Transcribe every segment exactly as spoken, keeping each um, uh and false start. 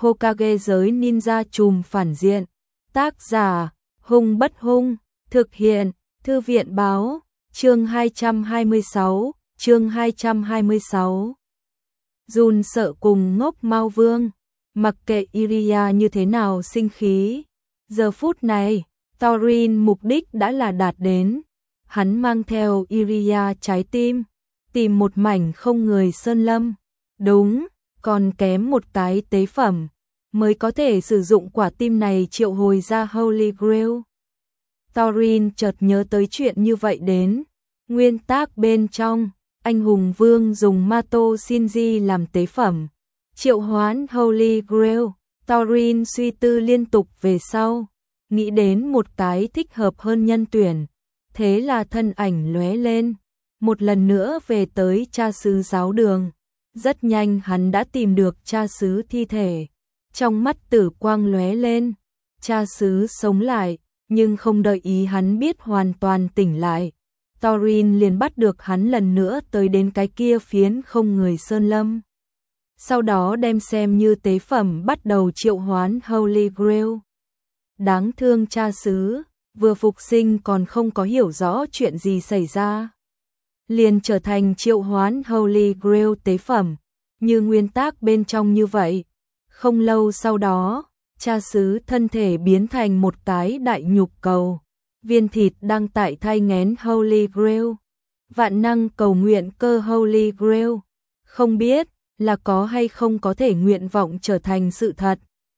Hokage giới ninja trùm phản diện. Tác giả, Hung Bất Hung, thực hiện, Thư viện báo, chương hai trăm hai mươi sáu, chương hai trăm hai mươi sáu. Jun sợ cùng ngốc Mao Vương, mặc kệ Iria như thế nào sinh khí. Giờ phút này, Thorin mục đích đã là đạt đến. Hắn mang theo Iria trái tim, tìm một mảnh không người sơn lâm. Đúng, còn kém một cái tế phẩm, mới có thể sử dụng quả tim này triệu hồi ra Holy Grail. Thorin chợt nhớ tới chuyện như vậy đến. Nguyên tác bên trong, anh hùng vương dùng Mato Shinji làm tế phẩm, triệu hoán Holy Grail. Thorin suy tư liên tục về sau, nghĩ đến một cái thích hợp hơn nhân tuyển. Thế là thân ảnh lóe lên, một lần nữa về tới cha xứ giáo đường. Rất nhanh hắn đã tìm được cha xứ thi thể. Trong mắt tử quang lóe lên, cha xứ sống lại, nhưng không đợi ý hắn biết hoàn toàn tỉnh lại. Thorin liền bắt được hắn lần nữa tới đến cái kia phiến không người sơn lâm. Sau đó đem xem như tế phẩm bắt đầu triệu hoán Holy Grail. Đáng thương cha xứ, vừa phục sinh còn không có hiểu rõ chuyện gì xảy ra. Liền trở thành triệu hoán Holy Grail tế phẩm, như nguyên tác bên trong như vậy. Không lâu sau đó, cha xứ thân thể biến thành một cái đại nhục cầu. Viên thịt đang tại thai nghén Holy Grail. Vạn năng cầu nguyện cơ Holy Grail. Không biết là có hay không có thể nguyện vọng trở thành sự thật.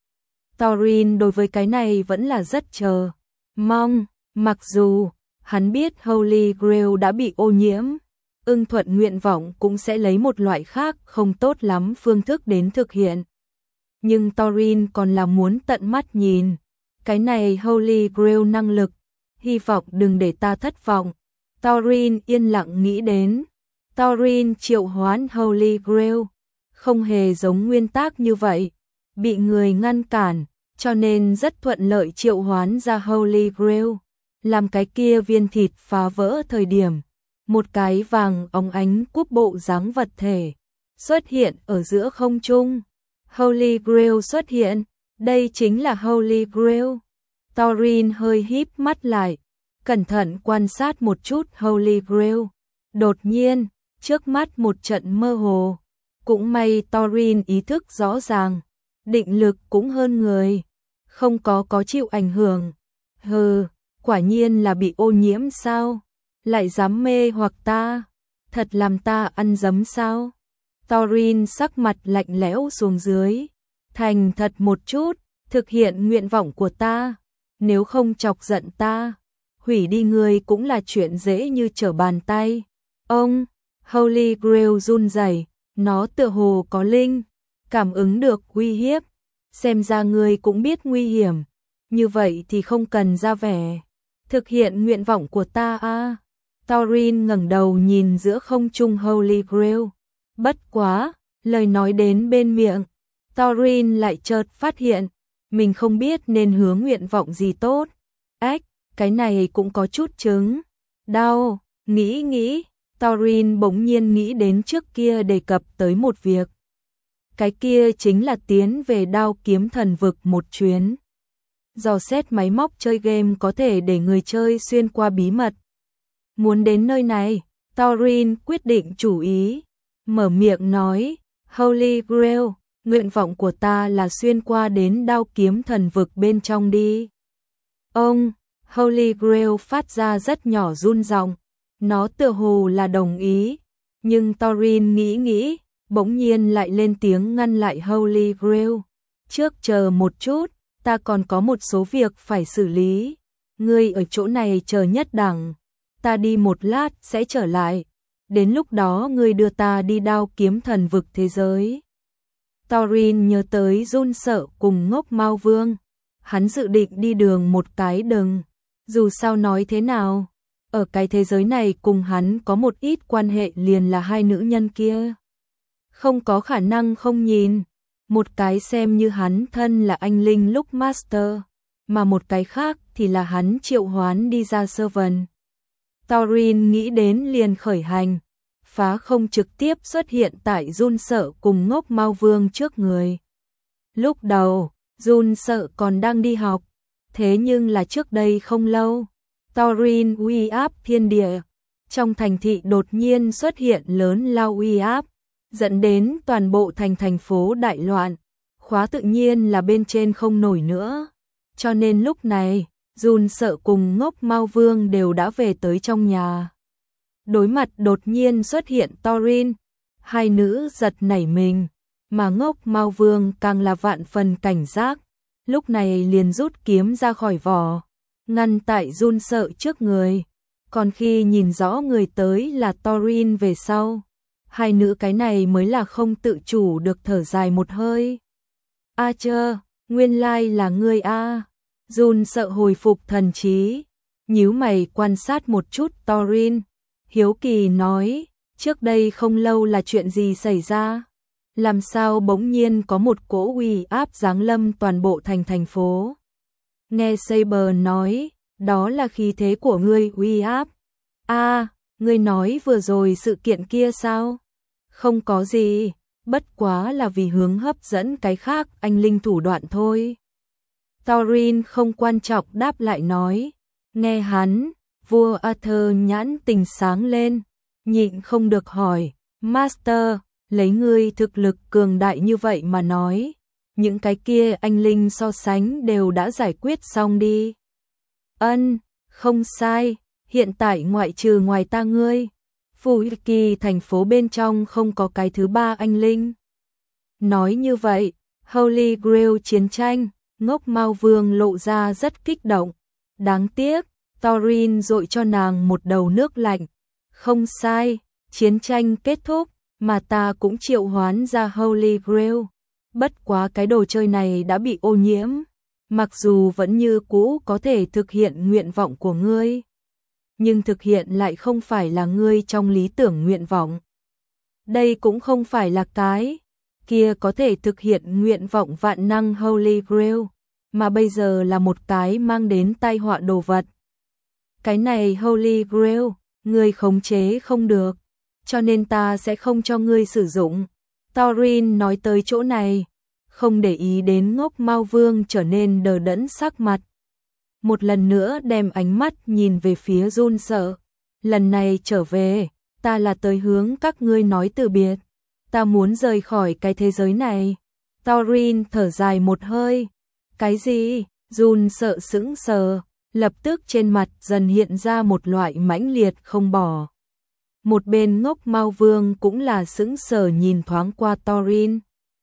Thorin đối với cái này vẫn là rất chờ mong, mặc dù hắn biết Holy Grail đã bị ô nhiễm. Ưng thuận nguyện vọng cũng sẽ lấy một loại khác không tốt lắm phương thức đến thực hiện. Nhưng Thorin còn là muốn tận mắt nhìn cái này Holy Grail năng lực, hy vọng đừng để ta thất vọng. Thorin yên lặng nghĩ đến. Thorin triệu hoán Holy Grail, không hề giống nguyên tác như vậy, bị người ngăn cản, cho nên rất thuận lợi triệu hoán ra Holy Grail. Làm cái kia viên thịt phá vỡ thời điểm, một cái vàng óng ánh cúp bộ dáng vật thể xuất hiện ở giữa không trung. Holy Grail xuất hiện, đây chính là Holy Grail. Thorin hơi híp mắt lại, cẩn thận quan sát một chút Holy Grail. Đột nhiên, trước mắt một trận mơ hồ. Cũng may Thorin ý thức rõ ràng, định lực cũng hơn người, không có có chịu ảnh hưởng. Hừ, quả nhiên là bị ô nhiễm sao? Lại dám mê hoặc ta? Thật làm ta ăn dấm sao? Thorin sắc mặt lạnh lẽo xuống dưới. Thành thật một chút, thực hiện nguyện vọng của ta. Nếu không chọc giận ta, hủy đi người cũng là chuyện dễ như trở bàn tay. Ông, Holy Grail run rẩy, nó tựa hồ có linh, cảm ứng được uy hiếp. Xem ra người cũng biết nguy hiểm, như vậy thì không cần ra vẻ. Thực hiện nguyện vọng của ta a. À. Thorin ngẩng đầu nhìn giữa không trung Holy Grail. Bất quá, lời nói đến bên miệng, Thorin lại chợt phát hiện, mình không biết nên hướng nguyện vọng gì tốt. Ách, cái này cũng có chút chứng. Đau, nghĩ nghĩ, Thorin bỗng nhiên nghĩ đến trước kia đề cập tới một việc. Cái kia chính là tiến về Đao Kiếm Thần Vực một chuyến. Dò xét máy móc chơi game có thể để người chơi xuyên qua bí mật. Muốn đến nơi này, Thorin quyết định chủ ý, mở miệng nói, Holy Grail, nguyện vọng của ta là xuyên qua đến Đao Kiếm Thần Vực bên trong đi. Ông, Holy Grail phát ra rất nhỏ run giọng, nó tựa hồ là đồng ý, nhưng Thorin nghĩ nghĩ, bỗng nhiên lại lên tiếng ngăn lại Holy Grail. Trước chờ một chút, ta còn có một số việc phải xử lý. Ngươi ở chỗ này chờ nhất đẳng, ta đi một lát sẽ trở lại. Đến lúc đó ngươi đưa ta đi Đao Kiếm Thần Vực thế giới. Thorin nhớ tới run sợ cùng ngốc Mao Vương. Hắn dự định đi đường một cái đừng. Dù sao nói thế nào, ở cái thế giới này cùng hắn có một ít quan hệ liền là hai nữ nhân kia. Không có khả năng không nhìn. Một cái xem như hắn thân là anh linh lúc master, mà một cái khác thì là hắn triệu hoán đi ra servant. Thorin nghĩ đến liền khởi hành, phá không trực tiếp xuất hiện tại run sợ cùng ngốc Mao Vương trước người. Lúc đầu, Jun sợ còn đang đi học, thế nhưng là trước đây không lâu, Thorin uy áp thiên địa, trong thành thị đột nhiên xuất hiện lớn lao uy áp, dẫn đến toàn bộ thành thành phố đại loạn, khóa tự nhiên là bên trên không nổi nữa. Cho nên lúc này, Jun sợ cùng Ngốc Mao Vương đều đã về tới trong nhà. Đối mặt đột nhiên xuất hiện Thorin, hai nữ giật nảy mình, mà Ngốc Mao Vương càng là vạn phần cảnh giác, lúc này liền rút kiếm ra khỏi vỏ, ngăn tại Jun sợ trước người. Còn khi nhìn rõ người tới là Thorin về sau, hai nữ cái này mới là không tự chủ được thở dài một hơi. A chơ, nguyên lai là ngươi a. Jun sợ hồi phục thần trí, nhíu mày quan sát một chút Thorin, hiếu kỳ nói, trước đây không lâu là chuyện gì xảy ra? Làm sao bỗng nhiên có một cỗ uy áp giáng lâm toàn bộ thành thành phố? Nghe Saber nói, đó là khí thế của ngươi uy áp. A, ngươi nói vừa rồi sự kiện kia sao? Không có gì, bất quá là vì hướng hấp dẫn cái khác anh linh thủ đoạn thôi. Thorin không quan trọng đáp lại nói, nghe hắn, vua Arthur nhãn tình sáng lên, nhịn không được hỏi, Master, lấy ngươi thực lực cường đại như vậy mà nói, những cái kia anh linh so sánh đều đã giải quyết xong đi. Ân, không sai, hiện tại ngoại trừ ngoài ta ngươi, Phù Kỳ thành phố bên trong không có cái thứ ba anh linh. Nói như vậy, Holy Grail chiến tranh, Ngốc Mao Vương lộ ra rất kích động. Đáng tiếc, Thorin dội cho nàng một đầu nước lạnh. Không sai, chiến tranh kết thúc, mà ta cũng triệu hoán ra Holy Grail. Bất quá cái đồ chơi này đã bị ô nhiễm, mặc dù vẫn như cũ có thể thực hiện nguyện vọng của ngươi, nhưng thực hiện lại không phải là ngươi trong lý tưởng nguyện vọng. Đây cũng không phải là cái kia có thể thực hiện nguyện vọng vạn năng Holy Grail, mà bây giờ là một cái mang đến tai họa đồ vật. Cái này Holy Grail, ngươi khống chế không được, cho nên ta sẽ không cho ngươi sử dụng. Thorin nói tới chỗ này, không để ý đến Ngốc Mao Vương trở nên đờ đẫn sắc mặt. Một lần nữa đem ánh mắt nhìn về phía Jun sợ. Lần này trở về, ta là tới hướng các ngươi nói từ biệt. Ta muốn rời khỏi cái thế giới này. Thorin thở dài một hơi. Cái gì? Jun sợ sững sờ, lập tức trên mặt dần hiện ra một loại mãnh liệt không bỏ. Một bên Ngốc Mao Vương cũng là sững sờ nhìn thoáng qua Thorin.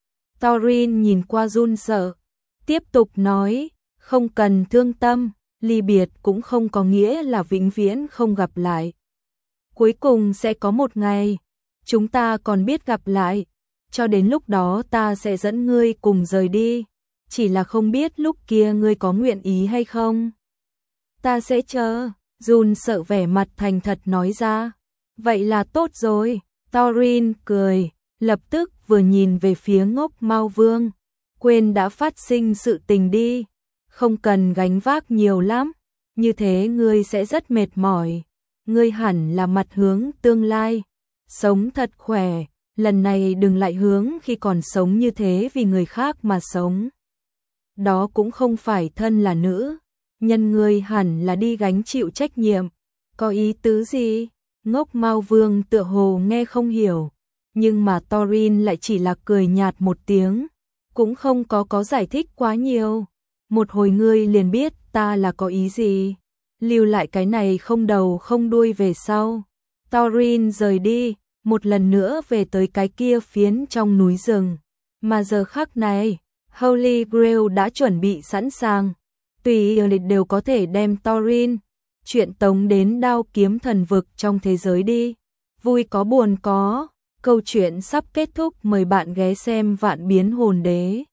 Thorin nhìn qua Jun sợ, tiếp tục nói, không cần thương tâm, ly biệt cũng không có nghĩa là vĩnh viễn không gặp lại. Cuối cùng sẽ có một ngày, chúng ta còn biết gặp lại, cho đến lúc đó ta sẽ dẫn ngươi cùng rời đi, chỉ là không biết lúc kia ngươi có nguyện ý hay không. Ta sẽ chờ, Jun sợ vẻ mặt thành thật nói ra. Vậy là tốt rồi, Thorin cười, lập tức vừa nhìn về phía Ngốc Mao Vương, quên đã phát sinh sự tình đi, không cần gánh vác nhiều lắm, như thế ngươi sẽ rất mệt mỏi, ngươi hẳn là mặt hướng tương lai, sống thật khỏe, lần này đừng lại hướng khi còn sống như thế vì người khác mà sống. Đó cũng không phải thân là nữ, nhân ngươi hẳn là đi gánh chịu trách nhiệm, có ý tứ gì? Ngốc Mao Vương tựa hồ nghe không hiểu, nhưng mà Thorin lại chỉ là cười nhạt một tiếng, cũng không có có giải thích quá nhiều. Một hồi ngươi liền biết ta là có ý gì, lưu lại cái này không đầu không đuôi về sau. Thorin rời đi, một lần nữa về tới cái kia phiến trong núi rừng, mà giờ khắc này, Holy Grail đã chuẩn bị sẵn sàng, tùy ý đều có thể đem Thorin chuyện tống đến đao kiếm thần vực trong thế giới đi. Vui có buồn có, câu chuyện sắp kết thúc, mời bạn ghé xem Vạn Biến Hồn Đế.